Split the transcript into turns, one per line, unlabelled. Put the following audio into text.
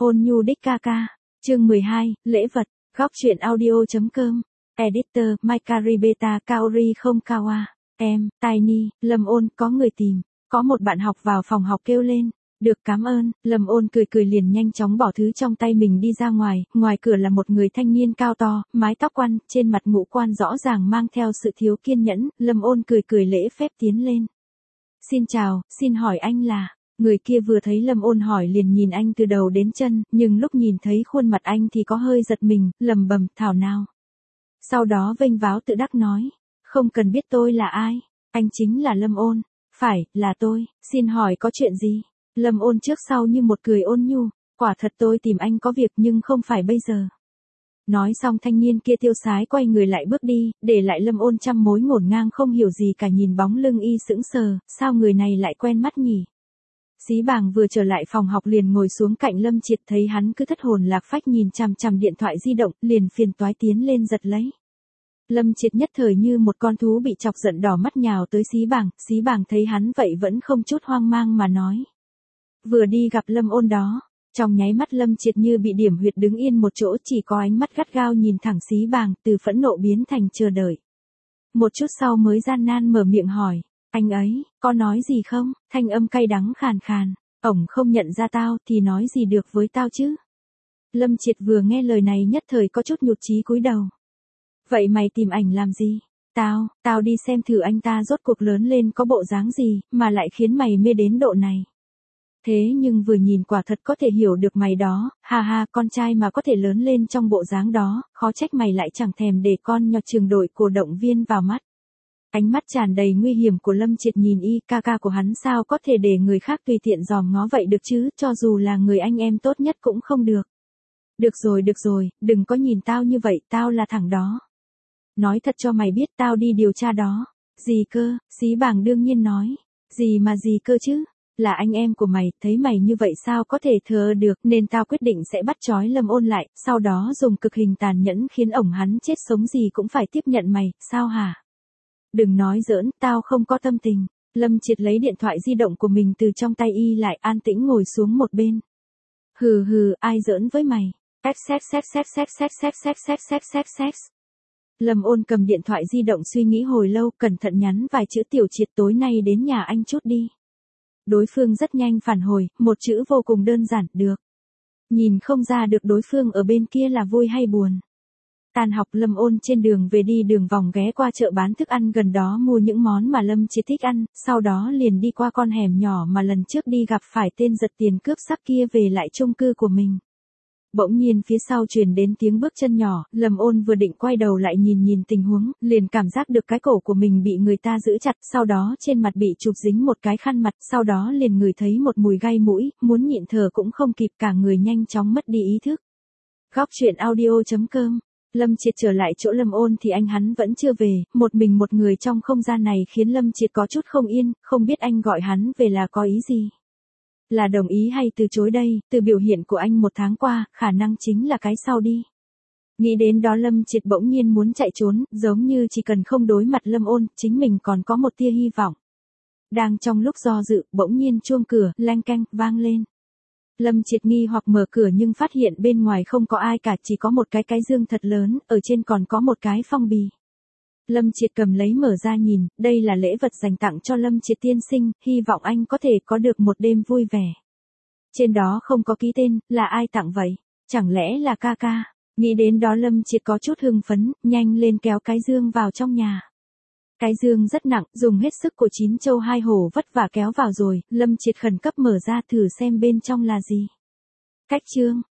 Ôn nhu đích ca ca. Chương 12, lễ vật. Góc truyện audio.com. Editor, Maikari Beta Kaori không Kawa. Em, Tiny, Lâm Ôn, có người tìm. Có một bạn học vào phòng học kêu lên. Được, cảm ơn. Lâm Ôn cười cười liền nhanh chóng bỏ thứ trong tay mình đi ra ngoài. Ngoài cửa là một người thanh niên cao to, mái tóc quăn, trên mặt ngũ quan rõ ràng mang theo sự thiếu kiên nhẫn. Lâm Ôn cười cười lễ phép tiến lên. Xin chào, xin hỏi anh là... Người kia vừa thấy Lâm Ôn hỏi liền nhìn anh từ đầu đến chân, nhưng lúc nhìn thấy khuôn mặt anh thì có hơi giật mình, lầm bầm, thảo nào. Sau đó vênh váo tự đắc nói, không cần biết tôi là ai, anh chính là Lâm Ôn. Phải, là tôi, xin hỏi có chuyện gì? Lâm Ôn trước sau như một cười ôn nhu, quả thật tôi tìm anh có việc nhưng không phải bây giờ. Nói xong thanh niên kia tiêu sái quay người lại bước đi, để lại Lâm Ôn trăm mối ngổn ngang không hiểu gì cả, nhìn bóng lưng y sững sờ, sao người này lại quen mắt nhỉ? Xí Bàng vừa trở lại phòng học liền ngồi xuống cạnh Lâm Triệt, thấy hắn cứ thất hồn lạc phách nhìn chằm chằm điện thoại di động, liền phiền toái tiến lên giật lấy. Lâm Triệt nhất thời như một con thú bị chọc giận đỏ mắt nhào tới Xí Bàng thấy hắn vậy vẫn không chút hoang mang mà nói. Vừa đi gặp Lâm Ôn đó. Trong nháy mắt Lâm Triệt như bị điểm huyệt đứng yên một chỗ, chỉ có ánh mắt gắt gao nhìn thẳng Xí Bàng, từ phẫn nộ biến thành chờ đợi. Một chút sau mới gian nan mở miệng hỏi. Anh ấy, có nói gì không? Thanh âm cay đắng khàn khàn. Ổng không nhận ra tao thì nói gì được với tao chứ? Lâm Triệt vừa nghe lời này nhất thời có chút nhụt chí cúi đầu. Vậy mày tìm ảnh làm gì? Tao đi xem thử anh ta rốt cuộc lớn lên có bộ dáng gì, mà lại khiến mày mê đến độ này. Thế nhưng vừa nhìn quả thật có thể hiểu được mày đó, ha ha, con trai mà có thể lớn lên trong bộ dáng đó, khó trách mày lại chẳng thèm để con nhỏ trường đội cổ động viên vào mắt. Ánh mắt tràn đầy nguy hiểm của Lâm Triệt nhìn y, ca ca của hắn sao có thể để người khác tùy tiện dòm ngó vậy được chứ, cho dù là người anh em tốt nhất cũng không được. Được rồi, đừng có nhìn tao như vậy, tao là thằng đó. Nói thật cho mày biết, tao đi điều tra đó. Gì cơ? Xí Bàng đương nhiên nói. Gì mà gì cơ chứ? Là anh em của mày, thấy mày như vậy sao có thể thờ được, nên tao quyết định sẽ bắt trói Lâm Ôn lại, sau đó dùng cực hình tàn nhẫn khiến ổng hắn chết sống gì cũng phải tiếp nhận mày, sao hả? Đừng nói giỡn, tao không có tâm tình. Lâm Triệt lấy điện thoại di động của mình từ trong tay y lại, an tĩnh ngồi xuống một bên. Hừ, ai giỡn với mày? Sex. Lâm Ôn cầm điện thoại di động suy nghĩ hồi lâu, cẩn thận nhắn vài chữ Tiểu Triệt tối nay đến nhà anh chút đi. Đối phương rất nhanh phản hồi, một chữ vô cùng đơn giản, được. Nhìn không ra được đối phương ở bên kia là vui hay buồn. Tan học Lâm Ôn trên đường về đi đường vòng ghé qua chợ bán thức ăn gần đó mua những món mà Lâm Triệt thích ăn, sau đó liền đi qua con hẻm nhỏ mà lần trước đi gặp phải tên giật tiền cướp sắc kia về lại chung cư của mình. Bỗng nhiên phía sau truyền đến tiếng bước chân nhỏ, Lâm Ôn vừa định quay đầu lại nhìn tình huống, liền cảm giác được cái cổ của mình bị người ta giữ chặt, sau đó trên mặt bị chụp dính một cái khăn mặt, sau đó liền ngửi thấy một mùi gai mũi, muốn nhịn thở cũng không kịp, cả người nhanh chóng mất đi ý thức. Góc truyện audio.com. Lâm Triệt trở lại chỗ Lâm Ôn thì anh hắn vẫn chưa về, một mình một người trong không gian này khiến Lâm Triệt có chút không yên, không biết anh gọi hắn về là có ý gì. Là đồng ý hay từ chối đây, từ biểu hiện của anh một tháng qua, khả năng chính là cái sau đi. Nghĩ đến đó Lâm Triệt bỗng nhiên muốn chạy trốn, giống như chỉ cần không đối mặt Lâm Ôn, chính mình còn có một tia hy vọng. Đang trong lúc do dự, bỗng nhiên chuông cửa, leng keng, vang lên. Lâm Triệt nghi hoặc mở cửa nhưng phát hiện bên ngoài không có ai cả, chỉ có một cái dương thật lớn, ở trên còn có một cái phong bì. Lâm Triệt cầm lấy mở ra nhìn, đây là lễ vật dành tặng cho Lâm Triệt tiên sinh, hy vọng anh có thể có được một đêm vui vẻ. Trên đó không có ký tên, là ai tặng vậy? Chẳng lẽ là ca ca? Nghĩ đến đó Lâm Triệt có chút hưng phấn, nhanh lên kéo cái dương vào trong nhà. Cái dương rất nặng, dùng hết sức của 9 châu 2 hổ vất vả kéo vào rồi, Lâm Triệt khẩn cấp mở ra thử xem bên trong là gì. Cách chương,